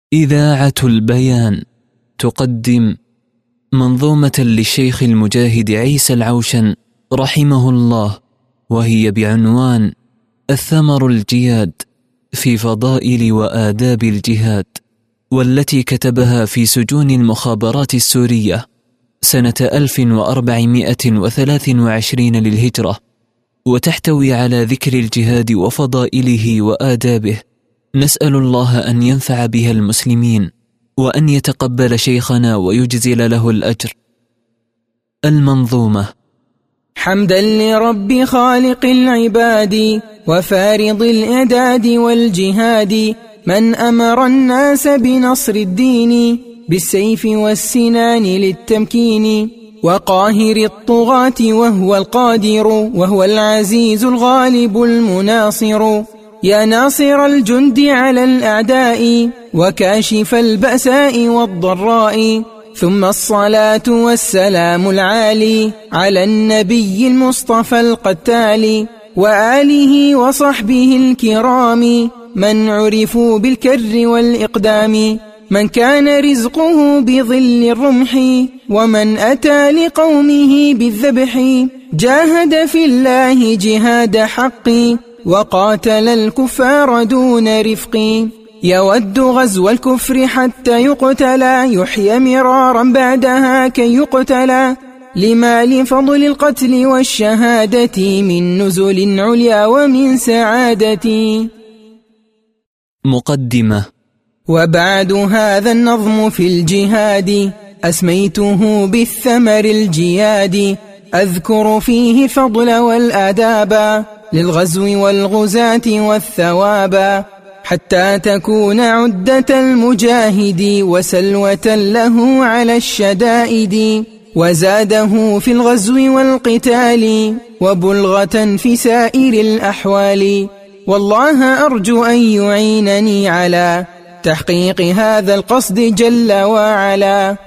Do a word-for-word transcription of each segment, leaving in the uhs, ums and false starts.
إذاعة البيان تقدم منظومة للشيخ المجاهد عيسى العوشن رحمه الله، وهي بعنوان الثمر الجياد في فضائل وآداب الجهاد، والتي كتبها في سجون المخابرات السورية سنة ألف وأربعمائة وثلاث وعشرين للهجرة، وتحتوي على ذكر الجهاد وفضائله وآدابه. نسأل الله أن ينفع بها المسلمين، وأن يتقبل شيخنا ويجزل له الأجر. المنظومة. حمدا لرب خالق العباد وفارض الإعداد والجهاد، من أمر الناس بنصر الدين بالسيف والسنان للتمكين، وقاهر الطغاة وهو القادر، وهو العزيز الغالب المناصر، يا ناصر الجند على الأعداء وكاشف البأساء والضراء. ثم الصلاة والسلام العالي على النبي المصطفى القتال، وآله وصحبه الكرام من عرفوا بالكر والإقدام، من كان رزقه بظل الرمح ومن أتى لقومه بالذبح، جاهد في الله جهاد حق وقاتل الكفار دون رفق، يود غزو الكفر حتى يقتلى، يحيى مرارا بعدها كي يقتلى، لما لفضل القتل والشهادة من نزل عليا ومن سعادة. مقدمة. وبعد هذا النظم في الجهاد أسميته بالثمر الجياد، أذكر فيه فضل والآداب للغزو والغزاة والثواب، حتى تكون عدة المجاهد وسلوة له على الشدائد، وزاده في الغزو والقتال وبلغة في سائر الأحوال. والله أرجو أن يعينني على تحقيق هذا القصد جل وعلا.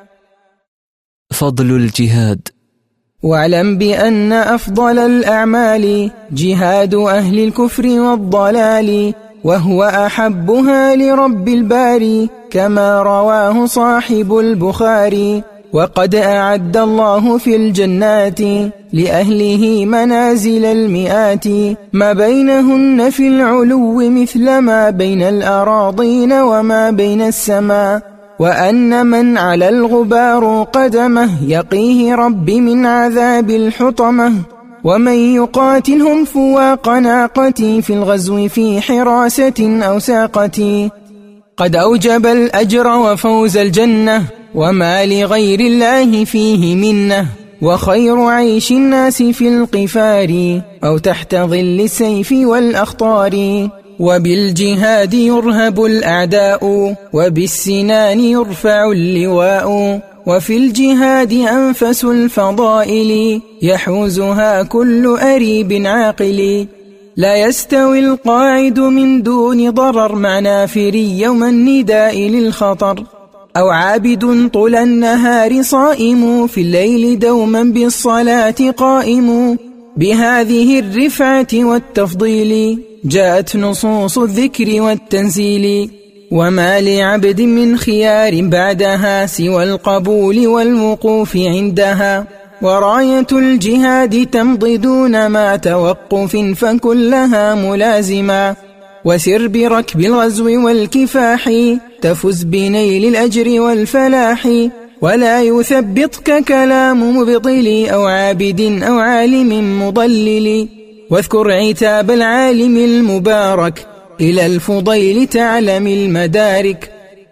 فضل الجهاد. واعلم بأن أفضل الأعمال جهاد أهل الكفر والضلال، وهو أحبها لرب الباري كما رواه صاحب البخاري، وقد أعد الله في الجنات لأهله منازل المئات، ما بينهن في العلو مثل ما بين الأراضين وما بين السماء، وأن من على الغبار قدمه يقيه رب من عذاب الحطمة، ومن يقاتلهم فواق ناقتي في الغزو في حراسة أو ساقتي، قد أوجب الأجر وفوز الجنة، وما لغير الله فيه منه، وخير عيش الناس في القفار أو تحت ظل السيف والأخطار. وبالجهاد يرهب الأعداء وبالسنان يرفع اللواء، وفي الجهاد أنفس الفضائل يحوزها كل أريب عاقل، لا يستوي القاعد من دون ضرر مع نافر يوم النداء للخطر، أو عابد طول النهار صائم في الليل دوما بالصلاة قائم. بهذه الرفعة والتفضيل جاءت نصوص الذكر والتنزيل، وما لعبد من خيار بعدها سوى القبول والوقوف عندها، وراية الجهاد تمضي دون ما توقف فكلها ملازما، وسر بركب الغزو والكفاح تفز بنيل الأجر والفلاح، ولا يثبطك كلام مبطل أو عابد أو عالم مضلل، واذكر عتاب العالم المبارك إلى الفضيل تعلم المدارك.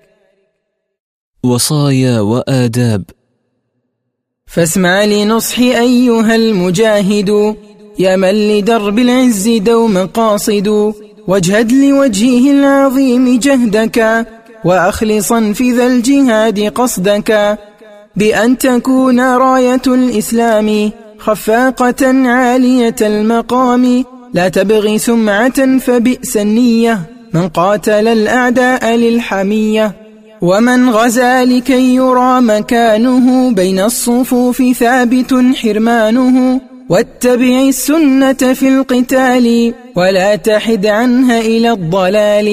وصايا وآداب. فاسمع لنصح أيها المجاهد، يا من لدرب العز دوما قاصد، واجهد لوجهه العظيم جهدك، وأخلصا في ذا الجهاد قصدك، بأن تكون راية الإسلام خفاقة عالية المقام، لا تبغي سمعة فبئس النية من قاتل الأعداء للحمية، ومن غزا لكي يرى مكانه بين الصفوف ثابت حرمانه، واتبع السنة في القتال ولا تحد عنها إلى الضلال،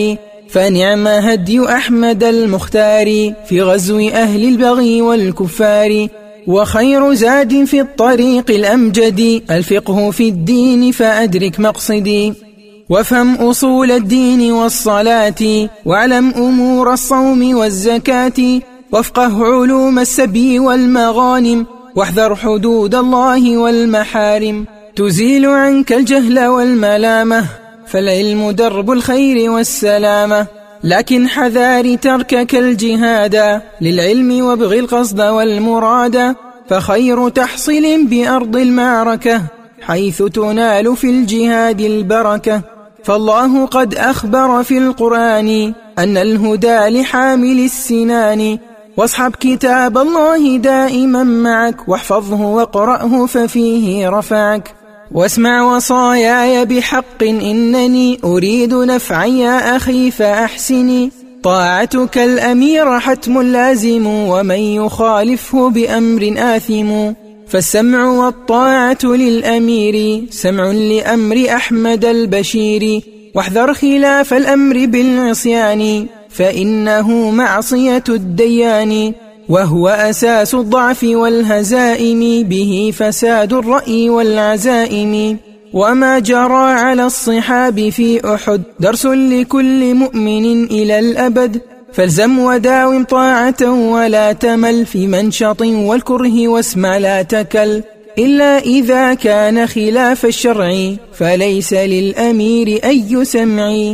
فنعم هدي أحمد المختار في غزو أهل البغي والكفار. وخير زاد في الطريق الأمجد الفقه في الدين فأدرك مقصدي. وافهم أصول الدين والصلاة واعلم أمور الصوم والزكاة. وافقه علوم السبي والمغانم واحذر حدود الله والمحارم. تزيل عنك الجهل والملامة فالعلم درب الخير والسلامة. لكن حذار تركك الجهاد للعلم وابغ القصد والمراد. فخير تحصل بأرض المعركة حيث تنال في الجهاد البركة. فالله قد أخبر في القرآن أن الهدى لحامل السنان. واصحب كتاب الله دائما معك واحفظه واقرأه ففيه رفعك. واسمع وصاياي بحق إنني أريد نفعا يا أخي فأحسني. طاعتك الأمير حتم لازم ومن يخالفه بأمر آثم. فالسمع والطاعة للأمير سمع لأمر أحمد البشير. واحذر خلاف الأمر بالعصيان فإنه معصية الديان. وهو أساس الضعف والهزائم به فساد الرأي والعزائم. وما جرى على الصحاب في أحد درس لكل مؤمن إلى الأبد. فالزم وداوم طاعة ولا تمل في منشط والكره واسمع لا تكل. إلا إذا كان خلاف الشرع فليس للأمير أي سمع.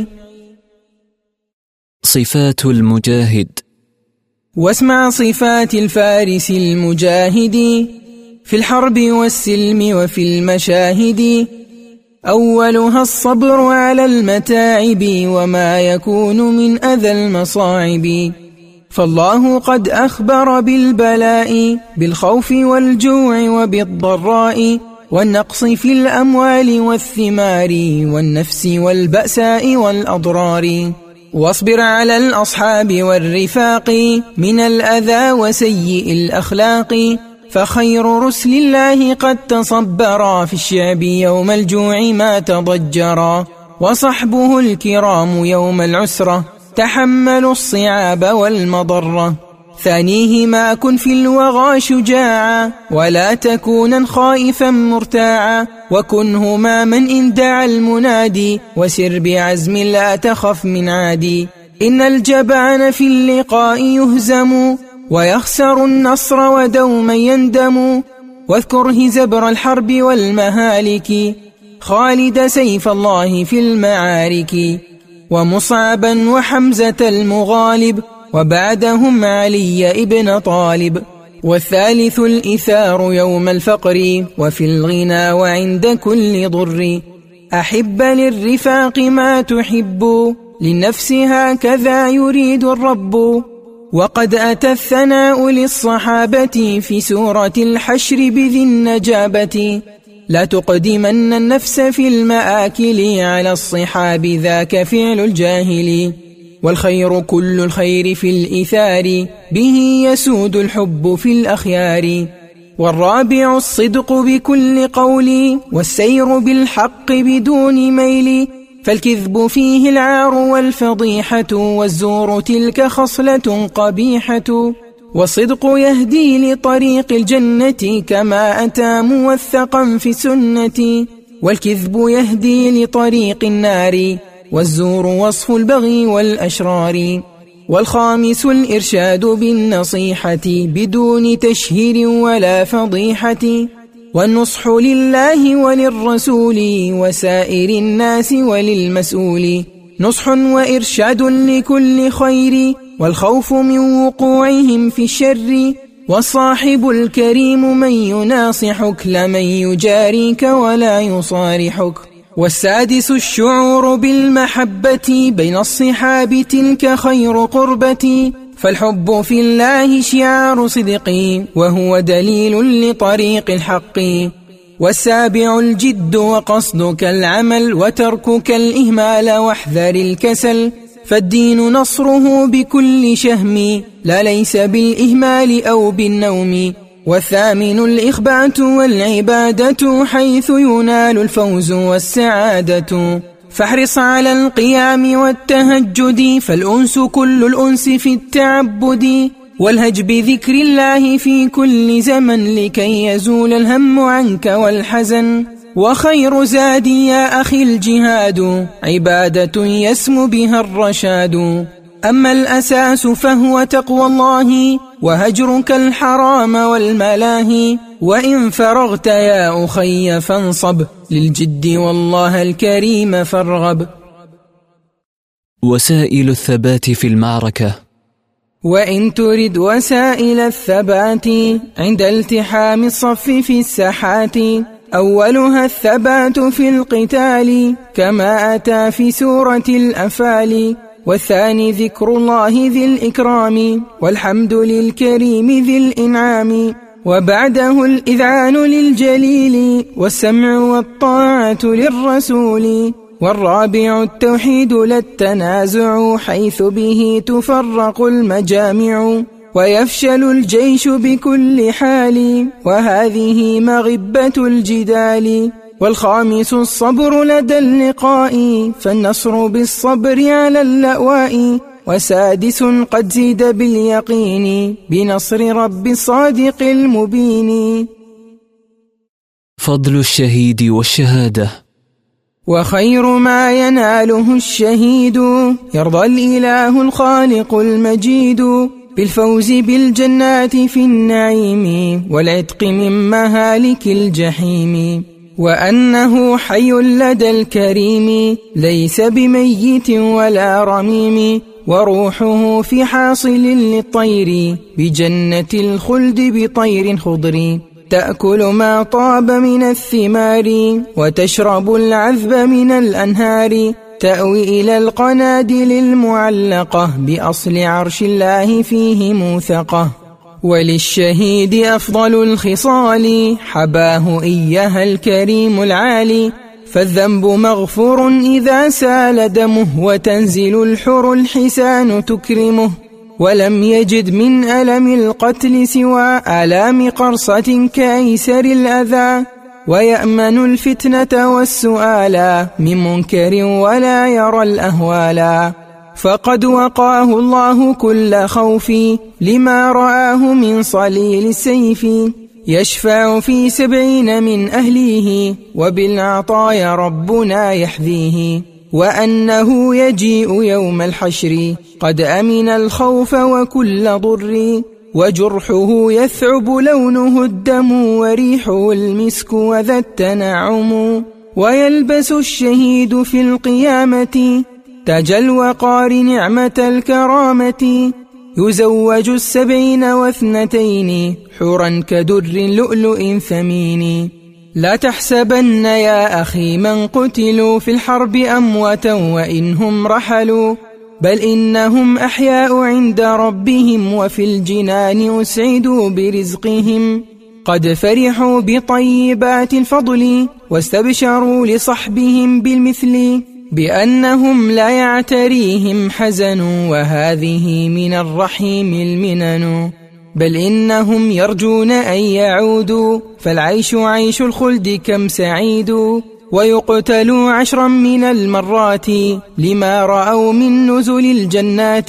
صفات المجاهد. واسمع صفات الفارس المجاهد في الحرب والسلم وفي المشاهد. أولها الصبر على المتاعب وما يكون من أذى المصاعب. فالله قد أخبر بالبلاء بالخوف والجوع وبالضراء والنقص في الأموال والثمار والنفس والبأساء والأضرار. واصبر على الأصحاب والرفاق من الأذى وسيء الأخلاق. فخير رسل الله قد تصبرا في الشعب يوم الجوع ما تضجرا. وصحبه الكرام يوم العسرة تحملوا الصعاب والمضرة. ثانيهما كن في الوغى شجاعا ولا تكونا خائفا مرتاعا. وكنهما من إن دعا المنادي وسر بعزم لا تخف من عادي. إن الجبان في اللقاء يهزم ويخسر النصر ودوما يندم. واذكر هزبر الحرب والمهالك خالد سيف الله في المعارك. ومصعبا وحمزة المغالب وبعدهم علي ابن طالب. والثالث الإثار يوم الفقر وفي الغنى وعند كل ضر. أحب للرفاق ما تحب للنفس هكذا يريد الرب. وقد أتى الثناء للصحابة في سورة الحشر بذي النجابة. لا تقدمن النفس في المآكل على الصحاب ذاك فعل الجاهل. والخير كل الخير في الإثار به يسود الحب في الأخيار. والرابع الصدق بكل قول والسير بالحق بدون ميل. فالكذب فيه العار والفضيحة والزور تلك خصلة قبيحة. والصدق يهدي لطريق الجنة كما أتى موثقا في سنة. والكذب يهدي لطريق النار والزور وصف البغي والأشرار. والخامس الإرشاد بالنصيحة بدون تشهير ولا فضيحة. والنصح لله وللرسول وسائر الناس وللمسؤول. نصح وإرشاد لكل خير والخوف من وقوعهم في الشر. والصاحب الكريم من يناصحك لمن يجاريك ولا يصارحك. والسادس الشعور بالمحبة بين الصحاب تلك خير قربة. فالحب في الله شعار صدق وهو دليل لطريق الحق. والسابع الجد وقصدك العمل وتركك الإهمال واحذر الكسل. فالدين نصره بكل شهم لا ليس بالإهمال أو بالنوم. والثامن الإخبات والعبادة حيث ينال الفوز والسعادة. فاحرص على القيام والتهجد، فالأنس كل الأنس في التعبد، والهج بذكر الله في كل زمن لكي يزول الهم عنك والحزن. وخير زاد يا أخي الجهاد، عبادة يسمو بها الرشاد. أما الأساس فهو تقوى الله، وهجرك الحرام والملاهي. وإن فرغت يا أخي فانصب، للجد والله الكريم فارغب. وسائل الثبات في المعركة. وإن ترد وسائل الثبات عند التحام الصف في الساحات، أولها الثبات في القتال كما أتى في سورة الأنفال، والثاني ذكر الله ذي الإكرام، والحمد للكريم ذي الإنعام، وبعده الإذعان للجليل، والسمع والطاعة للرسول. والرابع التوحيد لا التنازع، حيث به تفرق المجامع، ويفشل الجيش بكل حال، وهذه مغبة الجدال. والخامس الصبر لدى اللقاء، فالنصر بالصبر على اللأواء. وسادس قد زيد باليقين، بنصر رب الصادق المبين. فضل الشهيد والشهادة. وخير ما يناله الشهيد، يرضى الإله الخالق المجيد بالفوز بالجنات في النعيم، والعتق من مهالك الجحيم. وأنه حي لدى الكريم، ليس بميت ولا رميم، وروحه في حاصل للطير، بجنة الخلد بطير خضر. تأكل ما طاب من الثمار، وتشرب العذب من الأنهار، تأوي إلى القنادل المعلقة، بأصل عرش الله فيه موثقة. وللشهيد أفضل الخصال، حباه إياها الكريم العالي، فالذنب مغفور إذا سال دمه، وتنزل الحر الحسان تكرمه. ولم يجد من ألم القتل سوى آلام قرصة كأيسر الأذى، ويأمن الفتنة والسؤال من منكر ولا يرى الأهوالا. فقد وقاه الله كل خوف، لما رآه من صليل السيف، يشفع في سبعين من أهليه، وبالعطايا ربنا يحذيه. وأنه يجيء يوم الحشر، قد أمن الخوف وكل ضر، وجرحه يثعب لونه الدم، وريحه المسك وذا التنعم. ويلبس الشهيد في القيامة تاج الوقار نعمة الكرامة، يزوج السبعين واثنتين، حورا كدر لؤلؤ ثمين. لا تحسبن يا أخي من قتلوا في الحرب أمواتا وإنهم رحلوا، بل إنهم أحياء عند ربهم، وفي الجنان أسعدوا برزقهم. قد فرحوا بطيبات الفضل، واستبشروا لصحبهم بالمثل، بأنهم لا يعتريهم حزن، وهذه من الرحيم المنن. بل إنهم يرجون أن يعودوا، فالعيش عيش الخلد كم سعيد. ويقتلوا عشرا من المرات، لما رأوا من نزل الجنات.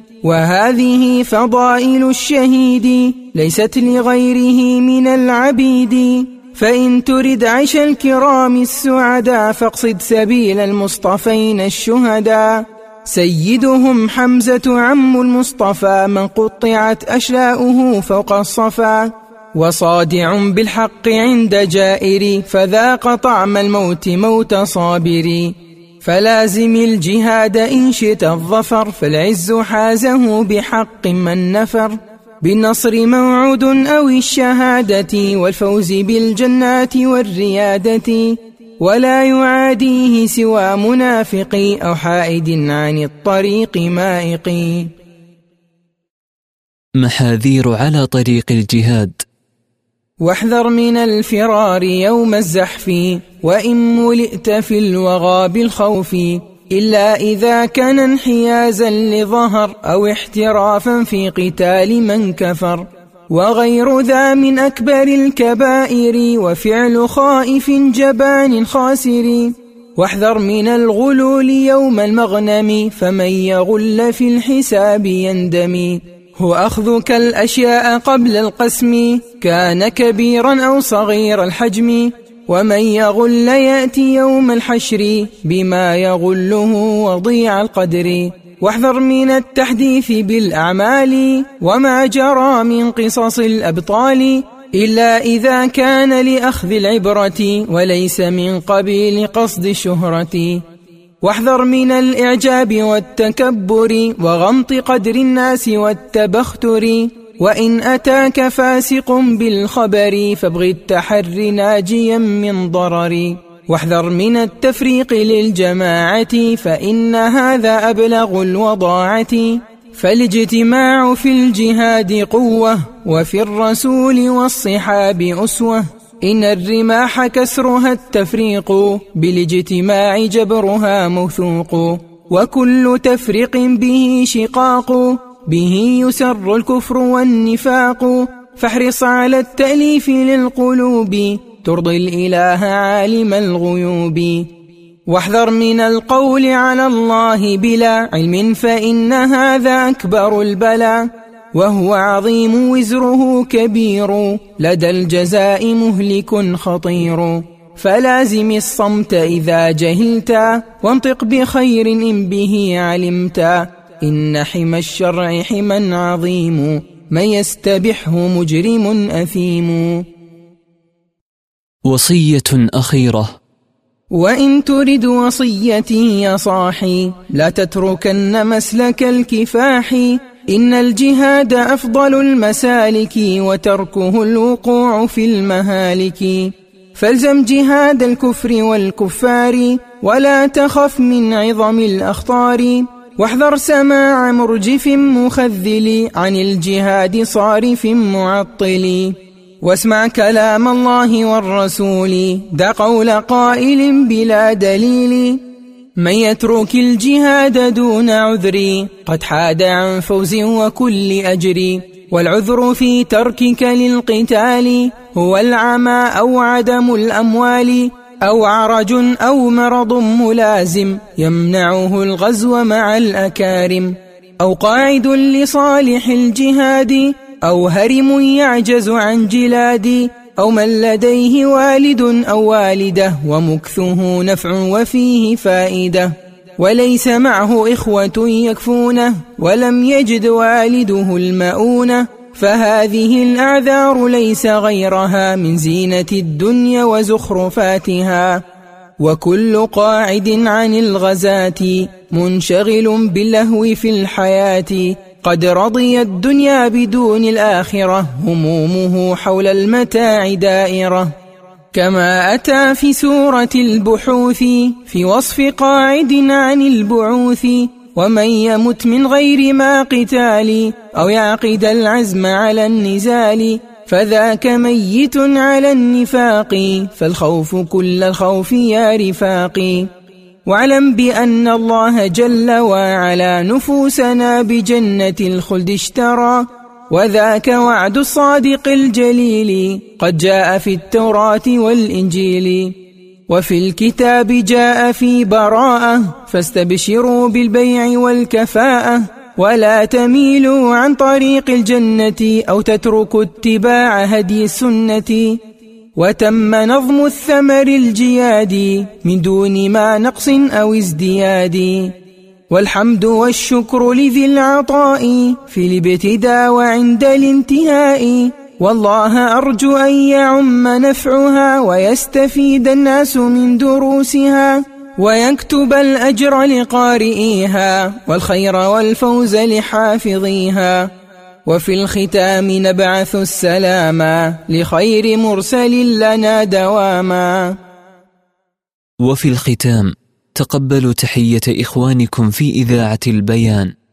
وهذه فضائل الشهيد، ليست لغيره من العبيد. فإن ترد عيش الكرام السعداء، فاقصد سبيل المصطفين الشهداء. سيدهم حمزة عم المصطفى، من قطعت أشلاؤه فوق الصفا، وصادع بالحق عند جائر، فذاق طعم الموت موت صابر. فلازم الجهاد إن شئت الظفر، فالعز حازه بحق من نفر، بالنصر موعود أو الشهادة، والفوز بالجنات والريادة. ولا يعاديه سوى منافق، أو حائد عن الطريق مائق. محاذير على طريق الجهاد. واحذر من الفرار يوم الزحف، وإن ملئت في الوغى بالخوف، إلا إذا كان انحيازا لظهر، أو احترافا في قتال من كفر. وغير ذا من أكبر الكبائر، وفعل خائف جبان خاسر. واحذر من الغلول يوم المغنم فمن يغل في الحساب يندم هو أخذك الأشياء قبل القسم كان كبيرا أو صغير الحجم ومن يغل يأتي يوم الحشر بما يغله وضيع القدر واحذر من التحديث بالأعمال وما جرى من قصص الأبطال إلا إذا كان لأخذ العبرة وليس من قبيل قصد الشهرة واحذر من الإعجاب والتكبر وغمط قدر الناس والتبختر وإن أتاك فاسق بالخبر فابغ التحري ناجيا من ضرر واحذر من التفريق للجماعة فإن هذا أبلغ الوضاعة فالاجتماع في الجهاد قوة وفي الرسول والصحاب أسوة إن الرماح كسرها التفريق بالاجتماع جبرها موثوق وكل تفريق به شقاق به يسر الكفر والنفاق فاحرص على التأليف للقلوب ترضي الإله عالم الغيوب واحذر من القول على الله بلا علم فإن هذا أكبر البلاء وهو عظيم وزره كبير لدى الجزاء مهلك خطير فلازم الصمت إذا جهلت وانطق بخير إن به علمت إن حمى الشرع حمى عظيم من يستبحه مجرم أثيم. وصية أخيرة: وإن ترد وصيتي يا صاحي لا تتركن مسلك الكفاح إن الجهاد أفضل المسالك وتركه الوقوع في المهالك فالزم جهاد الكفر والكفار ولا تخف من عظم الأخطار واحذر سماع مرجف مخذل عن الجهاد صارف معطل واسمع كلام الله والرسول دع قول قائل بلا دليل من يترك الجهاد دون عذر قد حاد عن فوز وكل أجر والعذر في تركك للقتال هو العمى أو عدم الأموال أو عرج أو مرض ملازم يمنعه الغزو مع الأكارم أو قاعد لصالح الجهاد أو هرم يعجز عن جلاد أو من لديه والد أو والدة ومكثه نفع وفيه فائدة وليس معه إخوة يكفونه ولم يجد والده المؤونة فهذه الأعذار ليس غيرها من زينة الدنيا وزخرفاتها وكل قاعد عن الغزاة منشغل باللهو في الحياة قد رضي الدنيا بدون الآخرة همومه حول المتاع دائرة كما أتى في سورة البحوث في وصف قاعد عن البعوث ومن يمت من غير ما قتال أو يعقد العزم على النزال فذاك ميت على النفاق فالخوف كل الخوف يا رفاقي واعلم بأن الله جل وعلا نفوسنا بجنة الخلد اشترى وذاك وعد الصادق الجليل قد جاء في التوراة والإنجيل وفي الكتاب جاء في براءة فاستبشروا بالبيع والكفاءة ولا تميلوا عن طريق الجنة أو تتركوا اتباع هدي السنة وتم نظم الثمر الجياد من دون ما نقص أو ازدياد والحمد والشكر لذي العطاء في الابتداء وعند الانتهاء والله أرجو أن يعم نفعها ويستفيد الناس من دروسها ويكتب الأجر لقارئيها والخير والفوز لحافظيها وفي الختام نبعث السلاما لخير مرسل لنا دواما. وفي الختام تقبلوا تحية إخوانكم في إذاعة البيان.